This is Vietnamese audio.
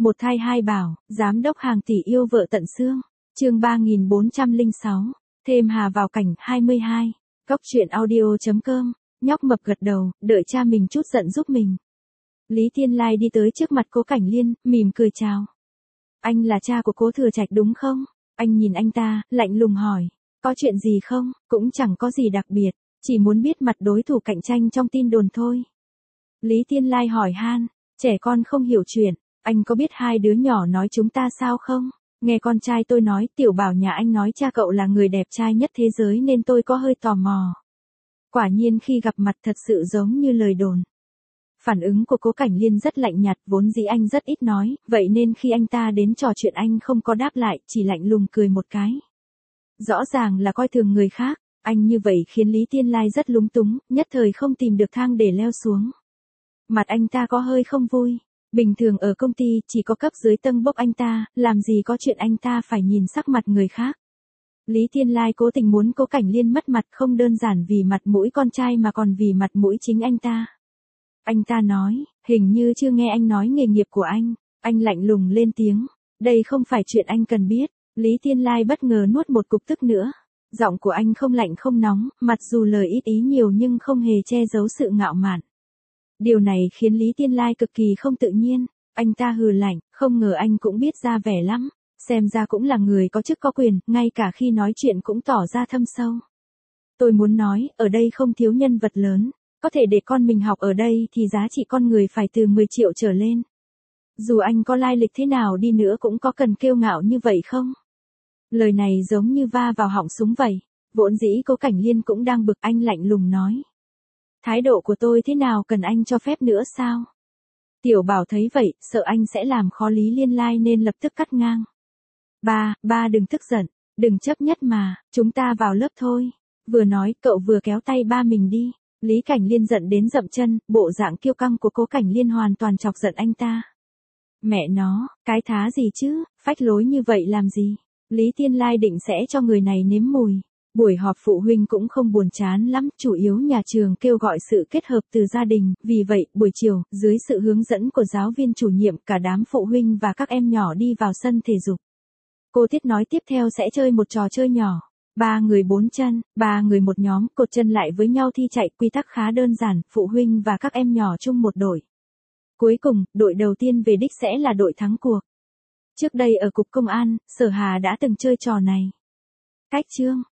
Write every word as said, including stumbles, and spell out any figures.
Một thai hai bảo, giám đốc hàng tỷ yêu vợ tận xương. Chương ba nghìn bốn trăm lẻ sáu. Thêm Hà vào cảnh hai mươi hai. Cóc truyện audio chấm com. Nhóc mập gật đầu, đợi cha mình chút giận giúp mình. Lý Thiên Lai đi tới trước mặt Cố Cảnh Liên, mỉm cười chào. Anh là cha của Cố Thừa Trạch đúng không? Anh nhìn anh ta, lạnh lùng hỏi. Có chuyện gì không? Cũng chẳng có gì đặc biệt, chỉ muốn biết mặt đối thủ cạnh tranh trong tin đồn thôi. Lý Thiên Lai hỏi han, trẻ con không hiểu chuyện, anh có biết hai đứa nhỏ nói chúng ta sao không? Nghe con trai tôi nói Tiểu Bảo nhà anh nói cha cậu là người đẹp trai nhất thế giới nên tôi có hơi tò mò. Quả nhiên khi gặp mặt thật sự giống như lời đồn. Phản ứng của Cố Cảnh Liên rất lạnh nhạt, vốn dĩ anh rất ít nói, vậy nên khi anh ta đến trò chuyện anh không có đáp lại, chỉ lạnh lùng cười một cái. Rõ ràng là coi thường người khác, anh như vậy khiến Lý Thiên Lai rất lúng túng, nhất thời không tìm được thang để leo xuống. Mặt anh ta có hơi không vui, bình thường ở công ty chỉ có cấp dưới tâng bốc anh ta, làm gì có chuyện anh ta phải nhìn sắc mặt người khác. Lý Thiên Lai cố tình muốn Cố Cảnh Liên mất mặt không đơn giản vì mặt mũi con trai mà còn vì mặt mũi chính anh ta. Anh ta nói, hình như chưa nghe anh nói nghề nghiệp của anh. Anh lạnh lùng lên tiếng, đây không phải chuyện anh cần biết. Lý Thiên Lai bất ngờ nuốt một cục tức nữa. Giọng của anh không lạnh không nóng, mặc dù lời ít ý nhiều nhưng không hề che giấu sự ngạo mạn. Điều này khiến Lý Thiên Lai cực kỳ không tự nhiên. Anh ta hừ lạnh, không ngờ anh cũng biết ra vẻ lắm. Xem ra cũng là người có chức có quyền, ngay cả khi nói chuyện cũng tỏ ra thâm sâu. Tôi muốn nói, ở đây không thiếu nhân vật lớn. Có thể để con mình học ở đây thì giá trị con người phải từ mười triệu trở lên. Dù anh có lai lịch thế nào đi nữa cũng có cần kiêu ngạo như vậy không? Lời này giống như va vào họng súng vậy. Vốn dĩ Cố Cảnh Liên cũng đang bực, anh lạnh lùng nói. Thái độ của tôi thế nào cần anh cho phép nữa sao? Tiểu Bảo thấy vậy, sợ anh sẽ làm khó Lý Thiên Lai nên lập tức cắt ngang. Ba, ba đừng tức giận, đừng chấp nhất mà, chúng ta vào lớp thôi. Vừa nói, cậu vừa kéo tay ba mình đi. Lý Cảnh Liên giận đến dậm chân, bộ dạng kiêu căng của Cố Cảnh Liên hoàn toàn chọc giận anh ta. Mẹ nó, cái thá gì chứ, phách lối như vậy làm gì? Lý Thiên Lai định sẽ cho người này nếm mùi. Buổi họp phụ huynh cũng không buồn chán lắm, chủ yếu nhà trường kêu gọi sự kết hợp từ gia đình, vì vậy, buổi chiều, dưới sự hướng dẫn của giáo viên chủ nhiệm, cả đám phụ huynh và các em nhỏ đi vào sân thể dục. Cô Tiết nói tiếp theo sẽ chơi một trò chơi nhỏ. Ba người bốn chân, ba người một nhóm, cột chân lại với nhau thi chạy, quy tắc khá đơn giản, phụ huynh và các em nhỏ chung một đội. Cuối cùng, đội đầu tiên về đích sẽ là đội thắng cuộc. Trước đây ở Cục Công an, Sở Hà đã từng chơi trò này. Cách chương,